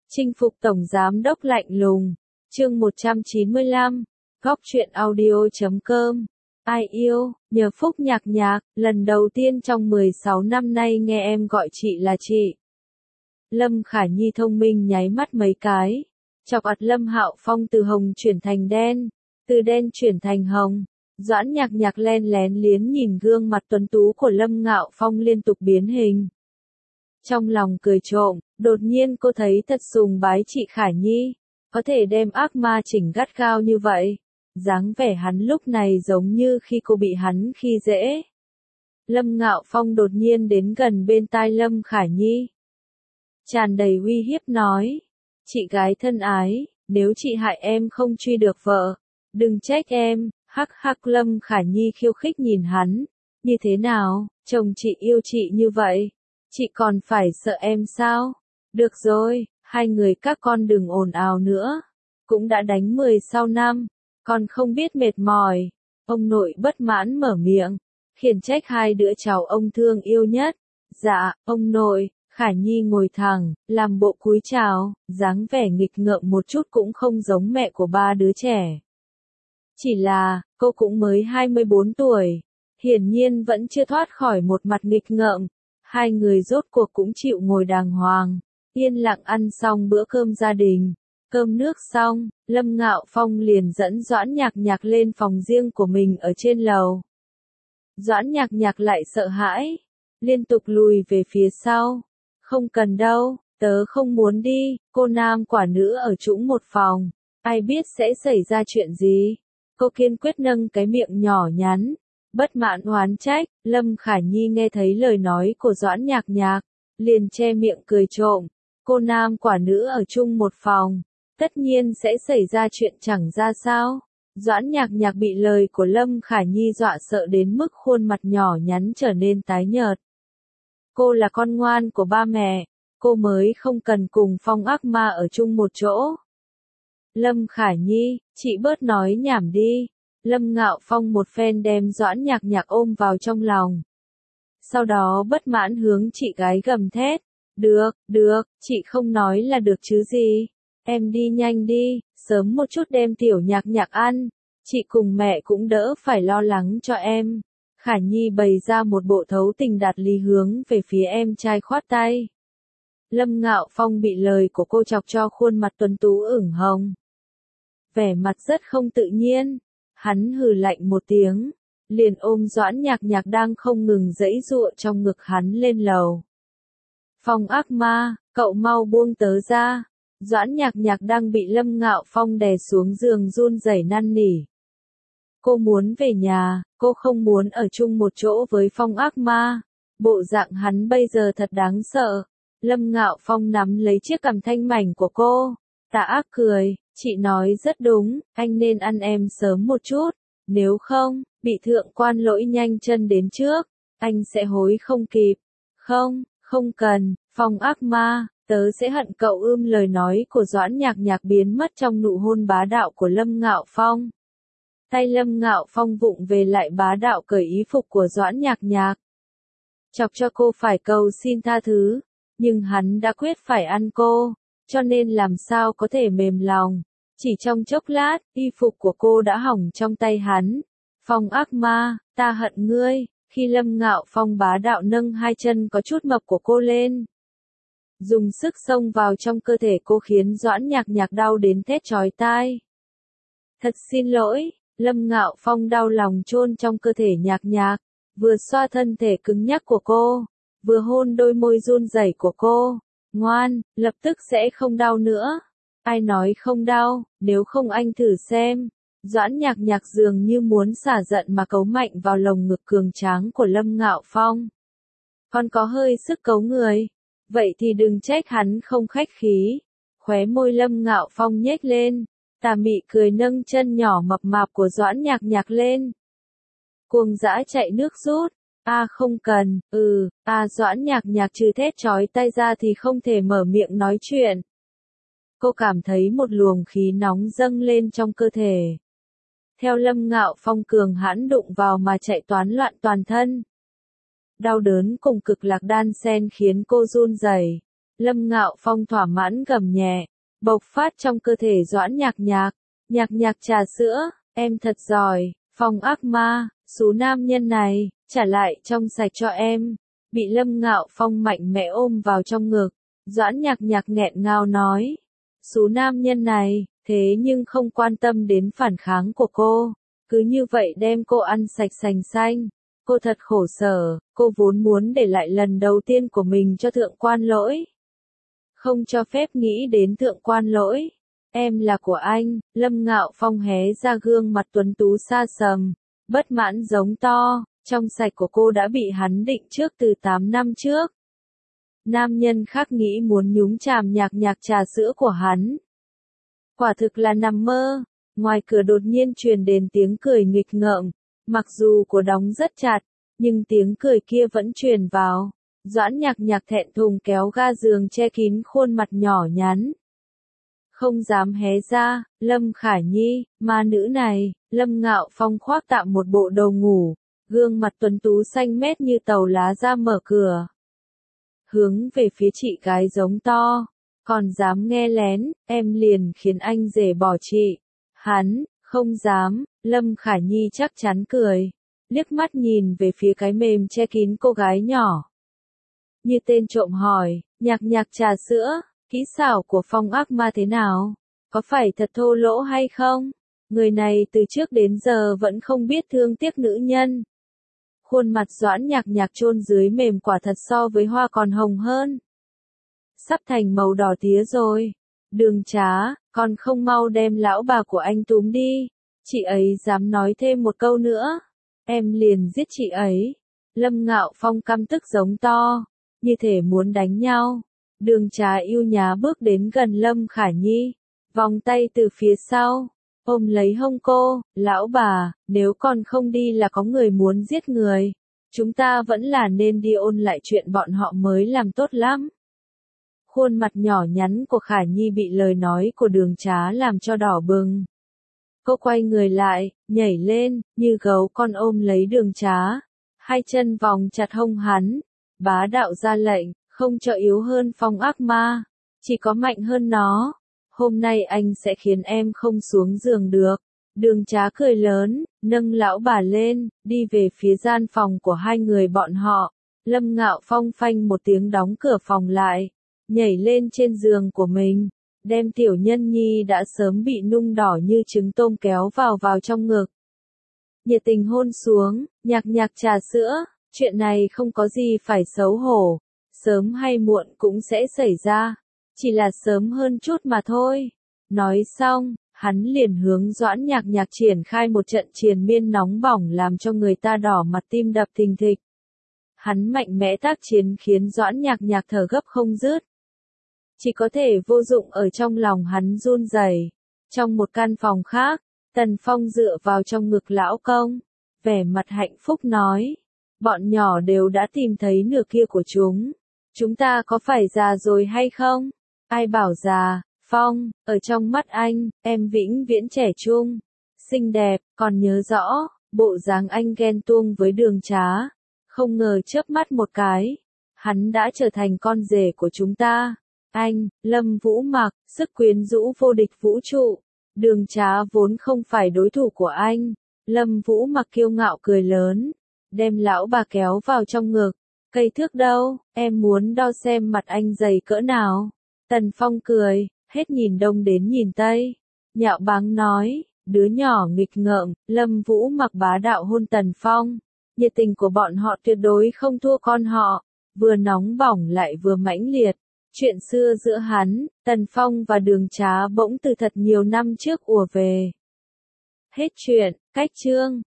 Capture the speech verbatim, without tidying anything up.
Chinh phục tổng giám đốc lạnh lùng. Chương một trăm chín mươi lăm. Góc truyện audio chấm com. Ai yêu, nhờ Phúc Nhạc Nhạc, lần đầu tiên trong mười sáu năm nay nghe em gọi chị là chị. Lâm Khả Nhi thông minh nháy mắt mấy cái. Chọc ặt Lâm Hạo Phong từ hồng chuyển thành đen, từ đen chuyển thành hồng. Doãn Nhạc Nhạc len lén liến nhìn gương mặt tuấn tú của Lâm Ngạo Phong liên tục biến hình. Trong lòng cười trộm, đột nhiên cô thấy thật sùng bái chị Khả Nhi, có thể đem ác ma chỉnh gắt gao như vậy. Dáng vẻ hắn lúc này giống như khi cô bị hắn khi dễ. Lâm Ngạo Phong đột nhiên đến gần bên tai Lâm Khả Nhi. Tràn đầy uy hiếp nói, chị gái thân ái, nếu chị hại em không truy được vợ, đừng trách em. Hắc hắc. Lâm Khả Nhi khiêu khích nhìn hắn, như thế nào, chồng chị yêu chị như vậy, chị còn phải sợ em sao? Được rồi, hai người các con đừng ồn ào nữa, cũng đã đánh mười sau năm, con không biết mệt mỏi. Ông nội bất mãn mở miệng, khiển trách hai đứa cháu ông thương yêu nhất. Dạ, ông nội. Khả Nhi ngồi thẳng, làm bộ cúi chào, dáng vẻ nghịch ngợm một chút cũng không giống mẹ của ba đứa trẻ. Chỉ là, cô cũng mới hai mươi bốn tuổi, hiển nhiên vẫn chưa thoát khỏi một mặt nghịch ngợm. Hai người rốt cuộc cũng chịu ngồi đàng hoàng, yên lặng ăn xong bữa cơm gia đình. Cơm nước xong, Lâm Ngạo Phong liền dẫn Doãn Nhạc Nhạc lên phòng riêng của mình ở trên lầu. Doãn Nhạc Nhạc lại sợ hãi, liên tục lùi về phía sau. Không cần đâu, tớ không muốn đi, cô nam quả nữ ở chung một phòng, ai biết sẽ xảy ra chuyện gì. Cô kiên quyết nâng cái miệng nhỏ nhắn, bất mãn oán trách. Lâm Khả Nhi nghe thấy lời nói của Doãn Nhạc Nhạc, liền che miệng cười trộm. Cô nam quả nữ ở chung một phòng, tất nhiên sẽ xảy ra chuyện chẳng ra sao. Doãn Nhạc Nhạc bị lời của Lâm Khả Nhi dọa sợ đến mức khuôn mặt nhỏ nhắn trở nên tái nhợt. Cô là con ngoan của ba mẹ, cô mới không cần cùng Phong ác ma ở chung một chỗ. Lâm Khả Nhi, chị bớt nói nhảm đi. Lâm Ngạo Phong một phen đem Doãn Nhạc Nhạc ôm vào trong lòng. Sau đó bất mãn hướng chị gái gầm thét. Được, được, chị không nói là được chứ gì. Em đi nhanh đi, sớm một chút đem tiểu Nhạc Nhạc ăn. Chị cùng mẹ cũng đỡ phải lo lắng cho em. Khả Nhi bày ra một bộ thấu tình đạt lý hướng về phía em trai khoát tay. Lâm Ngạo Phong bị lời của cô chọc cho khuôn mặt tuấn tú ửng hồng. Vẻ mặt rất không tự nhiên, hắn hừ lạnh một tiếng, liền ôm Doãn Nhạc Nhạc đang không ngừng giãy giụa trong ngực hắn lên lầu. Phong ác ma, cậu mau buông tớ ra. Doãn Nhạc Nhạc đang bị Lâm Ngạo Phong đè xuống giường run rẩy năn nỉ. Cô muốn về nhà, cô không muốn ở chung một chỗ với Phong ác ma. Bộ dạng hắn bây giờ thật đáng sợ. Lâm Ngạo Phong nắm lấy chiếc cằm thanh mảnh của cô, tà ác cười, chị nói rất đúng, anh nên ăn em sớm một chút, nếu không, bị thượng quan lỗi nhanh chân đến trước, anh sẽ hối không kịp. Không, không cần, Phong ác ma, tớ sẽ hận cậu. Ưm. Lời nói của Doãn Nhạc Nhạc biến mất trong nụ hôn bá đạo của Lâm Ngạo Phong. Tay Lâm Ngạo Phong vụng về lại bá đạo cởi ý phục của Doãn Nhạc Nhạc, chọc cho cô phải cầu xin tha thứ, nhưng hắn đã quyết phải ăn cô, cho nên làm sao có thể mềm lòng. Chỉ trong chốc lát, y phục của cô đã hỏng trong tay hắn. Phong ác ma, ta hận ngươi. Khi Lâm Ngạo Phong bá đạo nâng hai chân có chút mập của cô lên, dùng sức xông vào trong cơ thể cô khiến Doãn Nhạc Nhạc đau đến thét chói tai. Thật xin lỗi. Lâm Ngạo Phong đau lòng chôn trong cơ thể Nhạc Nhạc, vừa xoa thân thể cứng nhắc của cô, vừa hôn đôi môi run rẩy của cô. Ngoan, lập tức sẽ không đau nữa. Ai nói không đau, nếu không anh thử xem. Doãn Nhạc Nhạc dường như muốn xả giận mà cấu mạnh vào lồng ngực cường tráng của Lâm Ngạo Phong. Còn có hơi sức cấu người, vậy thì đừng trách hắn không khách khí. Khóe môi Lâm Ngạo Phong nhếch lên, tà mị cười nâng chân nhỏ mập mạp của Doãn Nhạc Nhạc lên. Cuồng dã chạy nước rút. A à, không cần. Ừ. À Doãn Nhạc Nhạc trừ thét chói tai ra thì không thể mở miệng nói chuyện. Cô cảm thấy một luồng khí nóng dâng lên trong cơ thể. Theo Lâm Ngạo Phong cường hãn đụng vào mà chạy toán loạn toàn thân. Đau đớn cùng cực lạc đan xen khiến cô run rẩy. Lâm Ngạo Phong thỏa mãn gầm nhẹ, bộc phát trong cơ thể Doãn Nhạc Nhạc. Nhạc Nhạc trà sữa, em thật giỏi, Phong ác ma, số nam nhân này, trả lại trong sạch cho em. Bị Lâm Ngạo Phong mạnh mẽ ôm vào trong ngực, Doãn Nhạc Nhạc nghẹn ngào nói. Số nam nhân này, thế nhưng không quan tâm đến phản kháng của cô, cứ như vậy đem cô ăn sạch sành xanh. Cô thật khổ sở, cô vốn muốn để lại lần đầu tiên của mình cho thượng quan lỗi. Không cho phép nghĩ đến thượng quan lỗi. Em là của anh, Lâm Ngạo Phong hé ra gương mặt tuấn tú xa sầm, bất mãn giống to, trong sạch của cô đã bị hắn định trước từ tám năm trước. Nam nhân khác nghĩ muốn nhúng chàm Nhạc Nhạc trà sữa của hắn. Quả thực là nằm mơ, ngoài cửa đột nhiên truyền đến tiếng cười nghịch ngợm, mặc dù cửa đóng rất chặt, nhưng tiếng cười kia vẫn truyền vào. Doãn Nhạc Nhạc thẹn thùng kéo ga giường che kín khuôn mặt nhỏ nhắn. Không dám hé ra, Lâm Khả Nhi, ma nữ này, Lâm Ngạo Phong khoác tạm một bộ đồ ngủ, gương mặt tuấn tú xanh mét như tàu lá ra mở cửa. Hướng về phía chị gái giống to, còn dám nghe lén, em liền khiến anh rể bỏ chị. Hắn, không dám, Lâm Khả Nhi chắc chắn cười, liếc mắt nhìn về phía cái mềm che kín cô gái nhỏ. Như tên trộm hỏi, Nhạc Nhạc trà sữa, kỹ xảo của Phong ác ma thế nào? Có phải thật thô lỗ hay không? Người này từ trước đến giờ vẫn không biết thương tiếc nữ nhân. Khuôn mặt Doãn Nhạc Nhạc chôn dưới mềm quả thật so với hoa còn hồng hơn. Sắp thành màu đỏ tía rồi. Đường Trá, còn không mau đem lão bà của anh túm đi. Chị ấy dám nói thêm một câu nữa, em liền giết chị ấy. Lâm Ngạo Phong căm tức giống to, như thể muốn đánh nhau. Đường Trá yêu nhá bước đến gần Lâm Khả Nhi, vòng tay từ phía sau, ôm lấy hông cô, lão bà, nếu còn không đi là có người muốn giết người. Chúng ta vẫn là nên đi ôn lại chuyện bọn họ mới làm tốt lắm. Khuôn mặt nhỏ nhắn của Khả Nhi bị lời nói của Đường Trá làm cho đỏ bừng. Cô quay người lại, nhảy lên, như gấu con ôm lấy Đường Trá. Hai chân vòng chặt hông hắn, bá đạo ra lệnh, không cho yếu hơn Phong ác ma, chỉ có mạnh hơn nó. Hôm nay anh sẽ khiến em không xuống giường được. Đường Trá cười lớn, nâng lão bà lên, đi về phía gian phòng của hai người bọn họ. Lâm Ngạo Phong phanh một tiếng đóng cửa phòng lại, nhảy lên trên giường của mình, đem tiểu nhân nhi đã sớm bị nung đỏ như trứng tôm kéo vào vào trong ngực. Nhiệt tình hôn xuống, Nhạc Nhạc trà sữa, chuyện này không có gì phải xấu hổ, sớm hay muộn cũng sẽ xảy ra, chỉ là sớm hơn chút mà thôi. Nói xong, hắn liền hướng Doãn Nhạc Nhạc triển khai một trận triền miên nóng bỏng làm cho người ta đỏ mặt tim đập thình thịch. Hắn mạnh mẽ tác chiến khiến Doãn Nhạc Nhạc thở gấp không dứt. Chỉ có thể vô dụng ở trong lòng hắn run rẩy. Trong một căn phòng khác, Tần Phong dựa vào trong ngực lão công, vẻ mặt hạnh phúc nói, bọn nhỏ đều đã tìm thấy nửa kia của chúng. Chúng ta có phải già rồi hay không? Ai bảo già, Phong, ở trong mắt anh, em vĩnh viễn trẻ trung, xinh đẹp, còn nhớ rõ, bộ dáng anh ghen tuông với Đường Trá. Không ngờ chớp mắt một cái, hắn đã trở thành con rể của chúng ta. Anh, Lâm Vũ Mặc, sức quyến rũ vô địch vũ trụ. Đường Trá vốn không phải đối thủ của anh. Lâm Vũ Mặc kiêu ngạo cười lớn, đem lão bà kéo vào trong ngực. Cây thước đâu, em muốn đo xem mặt anh dày cỡ nào. Tần Phong cười, hết nhìn đông đến nhìn tây. Nhạo báng nói, đứa nhỏ nghịch ngợm. Lâm Vũ Mặc bá đạo hôn Tần Phong. Nhiệt tình của bọn họ tuyệt đối không thua con họ, vừa nóng bỏng lại vừa mãnh liệt. Chuyện xưa giữa hắn, Tần Phong và Đường Trá bỗng từ thật nhiều năm trước ùa về. Hết chuyện, cách chương.